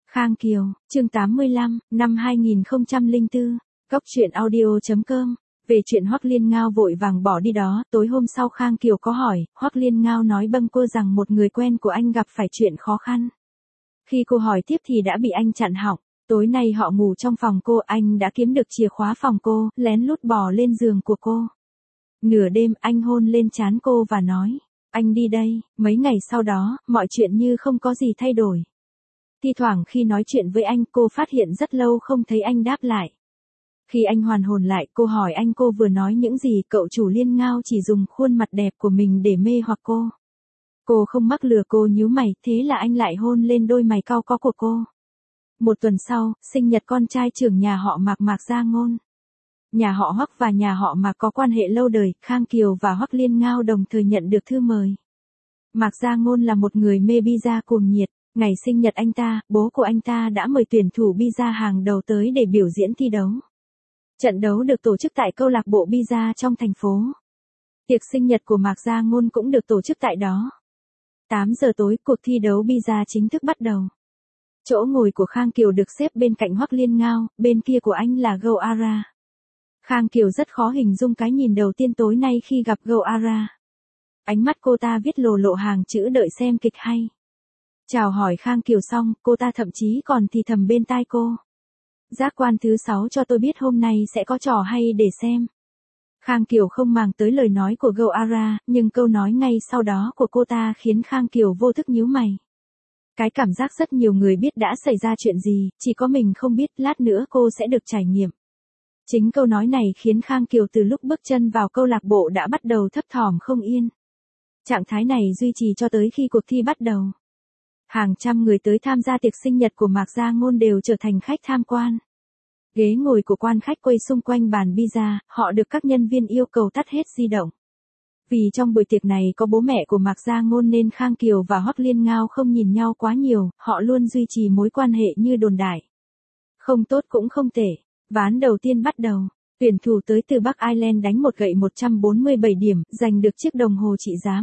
Khang Kiều, chương 85, năm 2004, Cốc truyện audio.com. Về chuyện Hoắc Liên Ngao vội vàng bỏ đi đó, tối hôm sau Khang Kiều có hỏi, Hoắc Liên Ngao nói bâng cô rằng một người quen của anh gặp phải chuyện khó khăn. Khi cô hỏi tiếp thì đã bị anh chặn họng. Tối nay họ ngủ trong phòng cô, anh đã kiếm được chìa khóa phòng cô, lén lút bò lên giường của cô. Nửa đêm anh hôn lên trán cô và nói, anh đi đây. Mấy ngày sau đó, mọi chuyện như không có gì thay đổi. Thi thoảng khi nói chuyện với anh, cô phát hiện rất lâu không thấy anh đáp lại. Khi anh hoàn hồn lại, cô hỏi anh cô vừa nói những gì. Cậu chủ Liên Ngao chỉ dùng khuôn mặt đẹp của mình để mê hoặc cô. Cô không mắc lừa, cô nhíu mày, thế là anh lại hôn lên đôi mày cau có của cô. Một tuần sau, sinh nhật con trai trưởng nhà họ Mạc Gia Ngôn. Nhà họ Hoắc và nhà họ Mạc có quan hệ lâu đời, Khang Kiều và Hoắc Liên Ngao đồng thời nhận được thư mời. Mạc Gia Ngôn là một người mê pizza cuồng nhiệt. Ngày sinh nhật anh ta, bố của anh ta đã mời tuyển thủ pizza hàng đầu tới để biểu diễn thi đấu. Trận đấu được tổ chức tại câu lạc bộ pizza trong thành phố. Tiệc sinh nhật của Mạc Gia Ngôn cũng được tổ chức tại đó. 8 giờ tối, cuộc thi đấu pizza chính thức bắt đầu. Chỗ ngồi của Khang Kiều được xếp bên cạnh Hoắc Liên Ngao, bên kia của anh là Go Ara. Khang Kiều rất khó hình dung cái nhìn đầu tiên tối nay khi gặp Go Ara. Ánh mắt cô ta viết lộ hàng chữ đợi xem kịch hay. Chào hỏi Khang Kiều xong, cô ta thậm chí còn thì thầm bên tai cô. Giác quan thứ 6 cho tôi biết hôm nay sẽ có trò hay để xem. Khang Kiều không màng tới lời nói của Go Ara, nhưng câu nói ngay sau đó của cô ta khiến Khang Kiều vô thức nhíu mày. Cái cảm giác rất nhiều người biết đã xảy ra chuyện gì, chỉ có mình không biết, lát nữa cô sẽ được trải nghiệm. Chính câu nói này khiến Khang Kiều từ lúc bước chân vào câu lạc bộ đã bắt đầu thấp thỏm không yên. Trạng thái này duy trì cho tới khi cuộc thi bắt đầu. Hàng trăm người tới tham gia tiệc sinh nhật của Mạc Gia Ngôn đều trở thành khách tham quan. Ghế ngồi của quan khách quay xung quanh bàn pizza, họ được các nhân viên yêu cầu tắt hết di động. Vì trong buổi tiệc này có bố mẹ của Mạc Gia Ngôn nên Khang Kiều và Hoắc Liên Ngao không nhìn nhau quá nhiều, họ luôn duy trì mối quan hệ như đồn đại. Không tốt cũng không tệ. Ván đầu tiên bắt đầu. Tuyển thủ tới từ Bắc Ireland đánh một gậy 147 điểm, giành được chiếc đồng hồ trị giá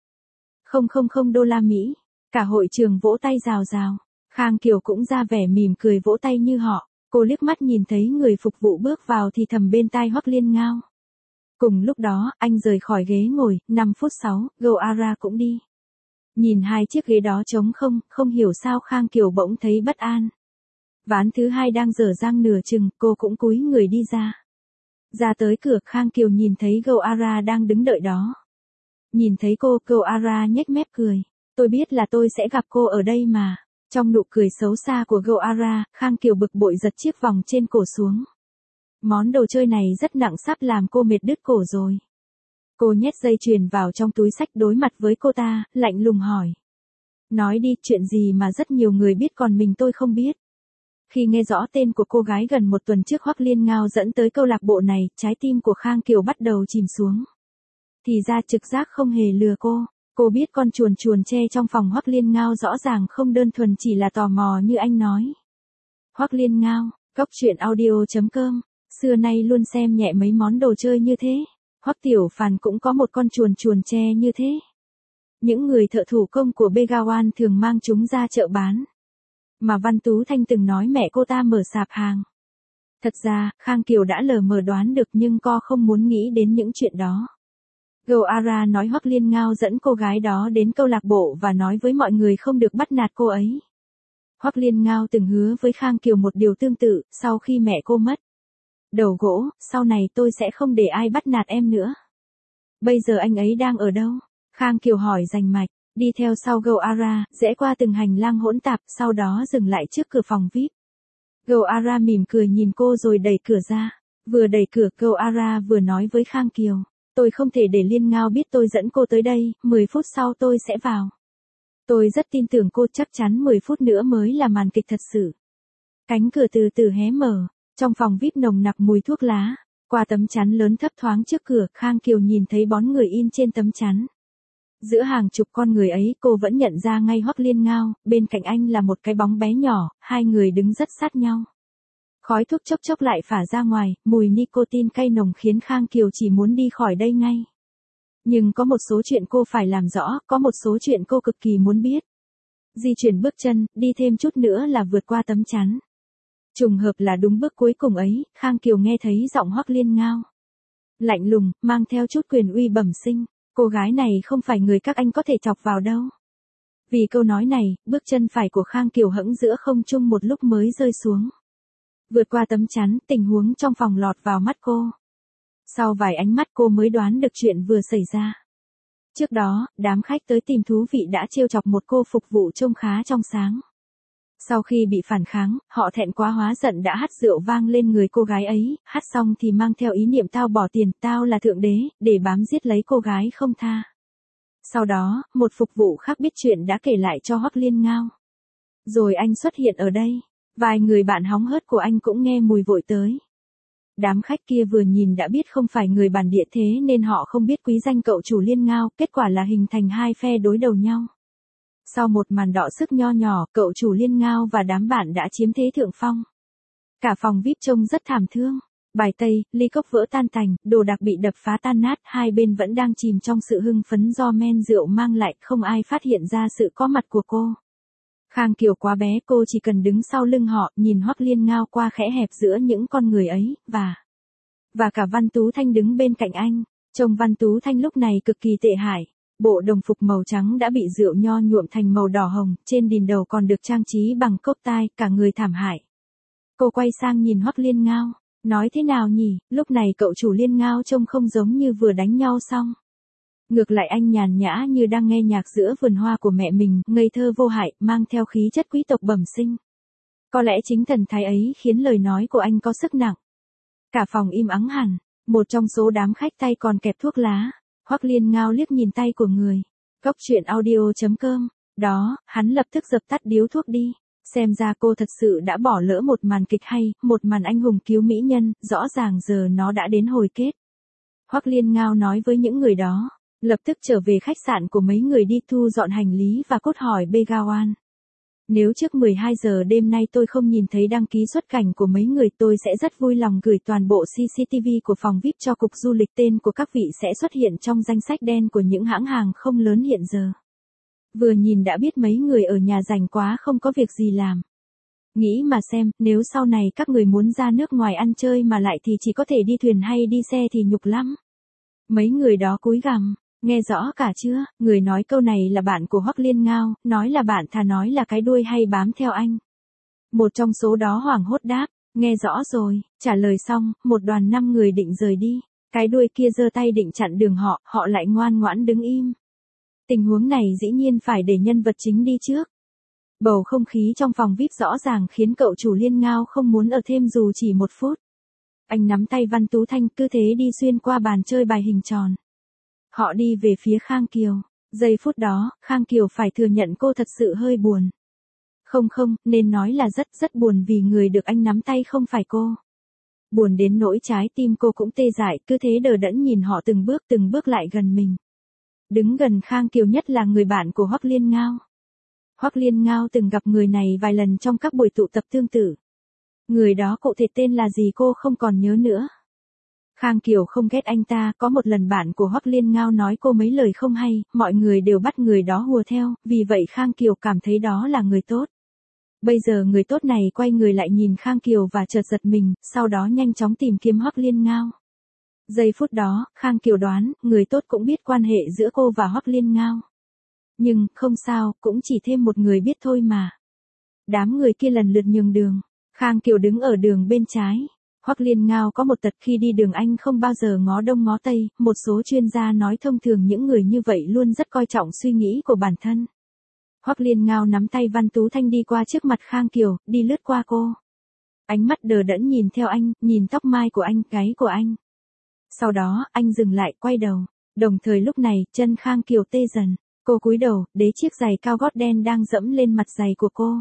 10.000 đô la Mỹ. Cả hội trường vỗ tay rào rào. Khang Kiều cũng ra vẻ mỉm cười vỗ tay như họ. Cô liếc mắt nhìn thấy người phục vụ bước vào thì thầm bên tai Hoắc Liên Ngao. Cùng lúc đó, anh rời khỏi ghế ngồi, 5 phút 6, Go Ara cũng đi. Nhìn hai chiếc ghế đó trống không hiểu sao Khang Kiều bỗng thấy bất an. Ván thứ hai đang dở dang nửa chừng, cô cũng cúi người đi ra. Ra tới cửa, Khang Kiều nhìn thấy Go Ara đang đứng đợi đó. Nhìn thấy cô, Go Ara nhếch mép cười. Tôi biết là tôi sẽ gặp cô ở đây mà. Trong nụ cười xấu xa của Go Ara, Khang Kiều bực bội giật chiếc vòng trên cổ xuống. Món đồ chơi này rất nặng sắp làm cô mệt đứt cổ rồi. Cô nhét dây chuyền vào trong túi xách đối mặt với cô ta, lạnh lùng hỏi. Nói đi, chuyện gì mà rất nhiều người biết còn mình tôi không biết. Khi nghe rõ tên của cô gái gần một tuần trước Hoắc Liên Ngao dẫn tới câu lạc bộ này, trái tim của Khang Kiều bắt đầu chìm xuống. Thì ra trực giác không hề lừa cô. Cô biết con chuồn tre trong phòng Hoắc Liên Ngao rõ ràng không đơn thuần chỉ là tò mò như anh nói. Hoắc Liên Ngao, Cốc truyện audio.com, xưa nay luôn xem nhẹ mấy món đồ chơi như thế. Hoắc Tiểu Phàn cũng có một con chuồn tre như thế. Những người thợ thủ công của Begawan thường mang chúng ra chợ bán. Mà Văn Tú Thanh từng nói mẹ cô ta mở sạp hàng. Thật ra, Khang Kiều đã lờ mờ đoán được nhưng cô không muốn nghĩ đến những chuyện đó. Go Ara nói Hoắc Liên Ngao dẫn cô gái đó đến câu lạc bộ và nói với mọi người không được bắt nạt cô ấy. Hoắc Liên Ngao từng hứa với Khang Kiều một điều tương tự, sau khi mẹ cô mất. Đầu gỗ, sau này tôi sẽ không để ai bắt nạt em nữa. Bây giờ anh ấy đang ở đâu? Khang Kiều hỏi rành mạch, đi theo sau Go Ara, rẽ qua từng hành lang hỗn tạp, sau đó dừng lại trước cửa phòng VIP. Go Ara mỉm cười nhìn cô rồi đẩy cửa ra. Vừa đẩy cửa, Go Ara vừa nói với Khang Kiều. Tôi không thể để Liên Ngao biết tôi dẫn cô tới đây, 10 phút sau tôi sẽ vào. Tôi rất tin tưởng cô, chắc chắn 10 phút nữa mới là màn kịch thật sự. Cánh cửa từ từ hé mở, trong phòng VIP nồng nặc mùi thuốc lá. Qua tấm chắn lớn thấp thoáng trước cửa, Khang Kiều nhìn thấy bóng người in trên tấm chắn. Giữa hàng chục con người ấy, cô vẫn nhận ra ngay Hoắc Liên Ngao, bên cạnh anh là một cái bóng bé nhỏ, hai người đứng rất sát nhau. Khói thuốc chốc chốc lại phả ra ngoài, mùi nicotine cay nồng khiến Khang Kiều chỉ muốn đi khỏi đây ngay. Nhưng có một số chuyện cô phải làm rõ, có một số chuyện cô cực kỳ muốn biết. Di chuyển bước chân, đi thêm chút nữa là vượt qua tấm chắn. Trùng hợp là đúng bước cuối cùng ấy, Khang Kiều nghe thấy giọng Hoắc Liên Ngao. Lạnh lùng, mang theo chút quyền uy bẩm sinh, cô gái này không phải người các anh có thể chọc vào đâu. Vì câu nói này, bước chân phải của Khang Kiều hẫng giữa không trung một lúc mới rơi xuống. Vượt qua tấm chắn, tình huống trong phòng lọt vào mắt cô. Sau vài ánh mắt cô mới đoán được chuyện vừa xảy ra. Trước đó, đám khách tới tìm thú vị đã trêu chọc một cô phục vụ trông khá trong sáng. Sau khi bị phản kháng, họ thẹn quá hóa giận đã hắt rượu vang lên người cô gái ấy, hắt xong thì mang theo ý niệm tao bỏ tiền, tao là thượng đế, để bám giết lấy cô gái không tha. Sau đó, một phục vụ khác biết chuyện đã kể lại cho Hoắc Liên Ngao. Rồi anh xuất hiện ở đây, vài người bạn hóng hớt của anh cũng nghe mùi vội tới. Đám khách kia vừa nhìn đã biết không phải người bản địa thế nên họ không biết quý danh cậu chủ Liên Ngao, kết quả là hình thành hai phe đối đầu nhau. Sau một màn đọ sức nho nhỏ, cậu chủ Liên Ngao và đám bạn đã chiếm thế thượng phong. Cả phòng VIP trông rất thảm thương. Bài tây, ly cốc vỡ tan tành, đồ đạc bị đập phá tan nát, hai bên vẫn đang chìm trong sự hưng phấn do men rượu mang lại, không ai phát hiện ra sự có mặt của cô. Khang Kiều quá bé, cô chỉ cần đứng sau lưng họ, nhìn Hoắc Liên Ngao qua khẽ hẹp giữa những con người ấy, và cả Văn Tú Thanh đứng bên cạnh anh. Trông Văn Tú Thanh lúc này cực kỳ tệ hại. Bộ đồng phục màu trắng đã bị rượu nho nhuộm thành màu đỏ hồng, trên đỉnh đầu còn được trang trí bằng cốc tai, cả người thảm hại. Cô quay sang nhìn Hoắc Liên Ngao, nói thế nào nhỉ, lúc này cậu chủ Liên Ngao trông không giống như vừa đánh nhau xong. Ngược lại anh nhàn nhã như đang nghe nhạc giữa vườn hoa của mẹ mình, ngây thơ vô hại, mang theo khí chất quý tộc bẩm sinh. Có lẽ chính thần thái ấy khiến lời nói của anh có sức nặng. Cả phòng im ắng hẳn, một trong số đám khách tay còn kẹp thuốc lá. Hoắc Liên Ngao liếc nhìn tay của người. Góc truyện audio.com. Đó, hắn lập tức dập tắt điếu thuốc đi. Xem ra cô thật sự đã bỏ lỡ một màn kịch hay, một màn anh hùng cứu mỹ nhân, rõ ràng giờ nó đã đến hồi kết. Hoắc Liên Ngao nói với những người đó, lập tức trở về khách sạn của mấy người đi thu dọn hành lý và cốt hỏi Begawan. Nếu trước 12 giờ đêm nay tôi không nhìn thấy đăng ký xuất cảnh của mấy người, tôi sẽ rất vui lòng gửi toàn bộ CCTV của phòng VIP cho cục du lịch, tên của các vị sẽ xuất hiện trong danh sách đen của những hãng hàng không lớn hiện giờ. Vừa nhìn đã biết mấy người ở nhà rảnh quá không có việc gì làm. Nghĩ mà xem, nếu sau này các người muốn ra nước ngoài ăn chơi mà lại thì chỉ có thể đi thuyền hay đi xe thì nhục lắm. Mấy người đó cúi gằm. Nghe rõ cả chưa, người nói câu này là bạn của Hoắc Liên Ngao, nói là bạn thà nói là cái đuôi hay bám theo anh. Một trong số đó hoảng hốt đáp, nghe rõ rồi, trả lời xong, một đoàn 5 người định rời đi. Cái đuôi kia giơ tay định chặn đường họ, họ lại ngoan ngoãn đứng im. Tình huống này dĩ nhiên phải để nhân vật chính đi trước. Bầu không khí trong phòng VIP rõ ràng khiến cậu chủ Liên Ngao không muốn ở thêm dù chỉ một phút. Anh nắm tay Văn Tú Thanh cứ thế đi xuyên qua bàn chơi bài hình tròn. Họ đi về phía Khang Kiều. Giây phút đó, Khang Kiều phải thừa nhận cô thật sự hơi buồn. Không, nên nói là rất buồn vì người được anh nắm tay không phải cô. Buồn đến nỗi trái tim cô cũng tê dại, cứ thế đờ đẫn nhìn họ từng bước lại gần mình. Đứng gần Khang Kiều nhất là người bạn của Hoắc Liên Ngao. Hoắc Liên Ngao từng gặp người này vài lần trong các buổi tụ tập tương tự. Người đó cụ thể tên là gì cô không còn nhớ nữa. Khang Kiều không ghét anh ta, có một lần bạn của Hoắc Liên Ngao nói cô mấy lời không hay, mọi người đều bắt người đó hùa theo, vì vậy Khang Kiều cảm thấy đó là người tốt. Bây giờ người tốt này quay người lại nhìn Khang Kiều và chợt giật mình, sau đó nhanh chóng tìm kiếm Hoắc Liên Ngao. Giây phút đó, Khang Kiều đoán, người tốt cũng biết quan hệ giữa cô và Hoắc Liên Ngao. Nhưng, không sao, cũng chỉ thêm một người biết thôi mà. Đám người kia lần lượt nhường đường. Khang Kiều đứng ở đường bên trái. Hoắc Liên Ngao có một tật khi đi đường anh không bao giờ ngó đông ngó tây, một số chuyên gia nói thông thường những người như vậy luôn rất coi trọng suy nghĩ của bản thân. Hoắc Liên Ngao nắm tay Văn Tú Thanh đi qua trước mặt Khang Kiều, đi lướt qua cô. Ánh mắt đờ đẫn nhìn theo anh, nhìn tóc mai của anh, gáy của anh. Sau đó, anh dừng lại, quay đầu. Đồng thời lúc này, chân Khang Kiều tê dần. Cô cúi đầu, đế chiếc giày cao gót đen đang dẫm lên mặt giày của cô.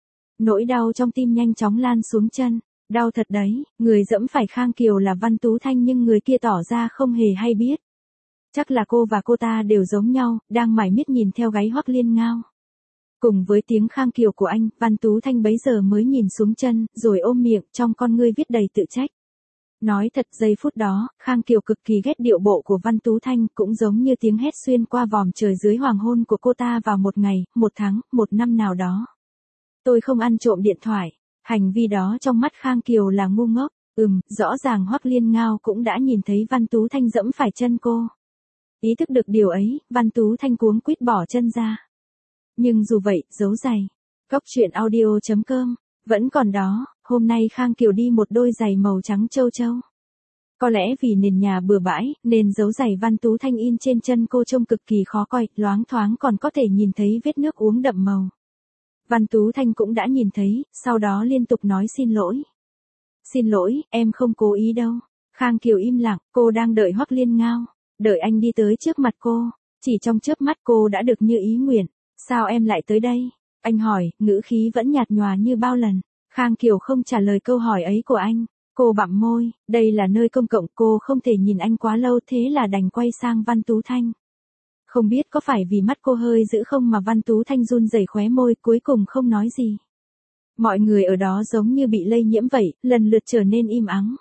Nỗi đau trong tim nhanh chóng lan xuống chân. Đau thật đấy, người dẫm phải Khang Kiều là Văn Tú Thanh nhưng người kia tỏ ra không hề hay biết. Chắc là cô và cô ta đều giống nhau, đang mải miết nhìn theo gáy Hoắc Liên Ngao. Cùng với tiếng Khang Kiều của anh, Văn Tú Thanh bấy giờ mới nhìn xuống chân, rồi ôm miệng, trong con ngươi viết đầy tự trách. Nói thật giây phút đó, Khang Kiều cực kỳ ghét điệu bộ của Văn Tú Thanh, cũng giống như tiếng hét xuyên qua vòm trời dưới hoàng hôn của cô ta vào một ngày, một tháng, một năm nào đó. Tôi không ăn trộm điện thoại. Hành vi đó trong mắt Khang Kiều là ngu ngốc. Rõ ràng Hoắc Liên Ngao cũng đã nhìn thấy Văn Tú Thanh dẫm phải chân cô. Ý thức được điều ấy, Văn Tú Thanh cuống quýt bỏ chân ra. Nhưng dù vậy, dấu giày. Cóc truyện audio.com vẫn còn đó, hôm nay Khang Kiều đi một đôi giày màu trắng châu châu. Có lẽ vì nền nhà bừa bãi, nên dấu giày Văn Tú Thanh in trên chân cô trông cực kỳ khó coi, loáng thoáng còn có thể nhìn thấy vết nước uống đậm màu. Văn Tú Thanh cũng đã nhìn thấy, sau đó liên tục nói xin lỗi. Xin lỗi, em không cố ý đâu. Khang Kiều im lặng, cô đang đợi Hoắc Liên Ngao. Đợi anh đi tới trước mặt cô. Chỉ trong chớp mắt cô đã được như ý nguyện. Sao em lại tới đây? Anh hỏi, ngữ khí vẫn nhạt nhòa như bao lần. Khang Kiều không trả lời câu hỏi ấy của anh. Cô bặm môi, đây là nơi công cộng, cô không thể nhìn anh quá lâu, thế là đành quay sang Văn Tú Thanh. Không biết có phải vì mắt cô hơi dữ không mà Văn Tú Thanh run rẩy khóe môi, cuối cùng không nói gì. Mọi người ở đó giống như bị lây nhiễm vậy, lần lượt trở nên im ắng.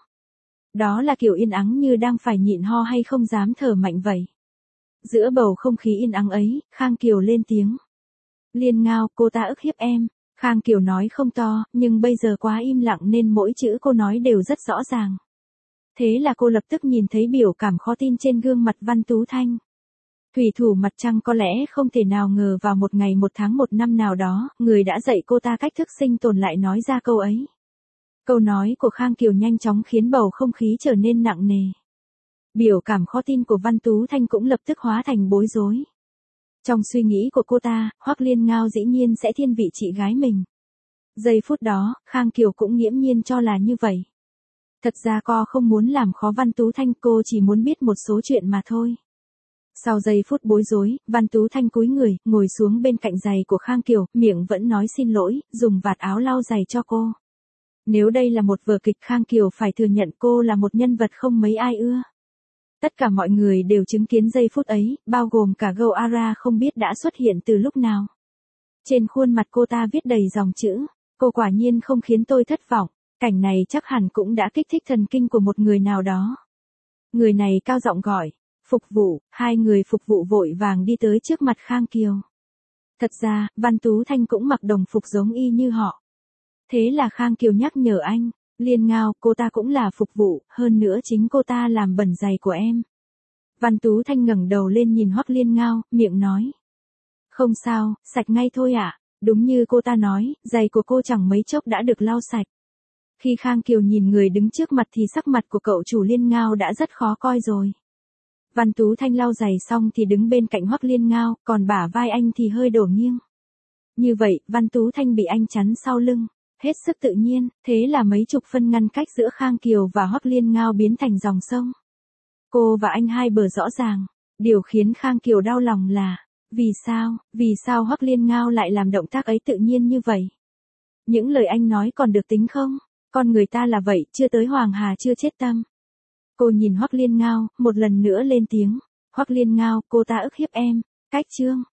Đó là kiểu yên ắng như đang phải nhịn ho hay không dám thở mạnh vậy. Giữa bầu không khí yên ắng ấy, Khang Kiều lên tiếng. Liên Ngao, cô ta ức hiếp em. Khang Kiều nói không to, nhưng bây giờ quá im lặng nên mỗi chữ cô nói đều rất rõ ràng. Thế là cô lập tức nhìn thấy biểu cảm khó tin trên gương mặt Văn Tú Thanh. Thủy thủ mặt trăng có lẽ không thể nào ngờ vào một ngày, một tháng, một năm nào đó, người đã dạy cô ta cách thức sinh tồn lại nói ra câu ấy. Câu nói của Khang Kiều nhanh chóng khiến bầu không khí trở nên nặng nề. Biểu cảm khó tin của Văn Tú Thanh cũng lập tức hóa thành bối rối. Trong suy nghĩ của cô ta, Hoắc Liên Ngao dĩ nhiên sẽ thiên vị chị gái mình. Giây phút đó, Khang Kiều cũng nghiễm nhiên cho là như vậy. Thật ra cô không muốn làm khó Văn Tú Thanh, cô chỉ muốn biết một số chuyện mà thôi. Sau giây phút bối rối, Văn Tú Thanh cúi người, ngồi xuống bên cạnh giày của Khang Kiều, miệng vẫn nói xin lỗi, dùng vạt áo lau giày cho cô. Nếu đây là một vở kịch, Khang Kiều phải thừa nhận cô là một nhân vật không mấy ai ưa. Tất cả mọi người đều chứng kiến giây phút ấy, bao gồm cả Gâu Ara không biết đã xuất hiện từ lúc nào. Trên khuôn mặt cô ta viết đầy dòng chữ, cô quả nhiên không khiến tôi thất vọng, cảnh này chắc hẳn cũng đã kích thích thần kinh của một người nào đó. Người này cao giọng gọi, phục vụ, hai người phục vụ vội vàng đi tới trước mặt Khang Kiều. Thật ra, Văn Tú Thanh cũng mặc đồng phục giống y như họ. Thế là Khang Kiều nhắc nhở anh, Liên Ngao, cô ta cũng là phục vụ, hơn nữa chính cô ta làm bẩn giày của em. Văn Tú Thanh ngẩng đầu lên nhìn Hoắc Liên Ngao, miệng nói. Không sao, sạch ngay thôi ạ. Đúng như cô ta nói, giày của cô chẳng mấy chốc đã được lau sạch. Khi Khang Kiều nhìn người đứng trước mặt thì sắc mặt của cậu chủ Liên Ngao đã rất khó coi rồi. Văn Tú Thanh lau giày xong thì đứng bên cạnh Hoắc Liên Ngao, còn bả vai anh thì hơi đổ nghiêng. Như vậy, Văn Tú Thanh bị anh chắn sau lưng. Hết sức tự nhiên, thế là mấy chục phân ngăn cách giữa Khang Kiều và Hoắc Liên Ngao biến thành dòng sông. Cô và anh hai bờ rõ ràng. Điều khiến Khang Kiều đau lòng là, vì sao Hoắc Liên Ngao lại làm động tác ấy tự nhiên như vậy? Những lời anh nói còn được tính không? Con người ta là vậy, chưa tới Hoàng Hà chưa chết tâm. Cô nhìn Hoắc Liên Ngao, một lần nữa lên tiếng. Hoắc Liên Ngao, cô ta ức hiếp em. Cách chương.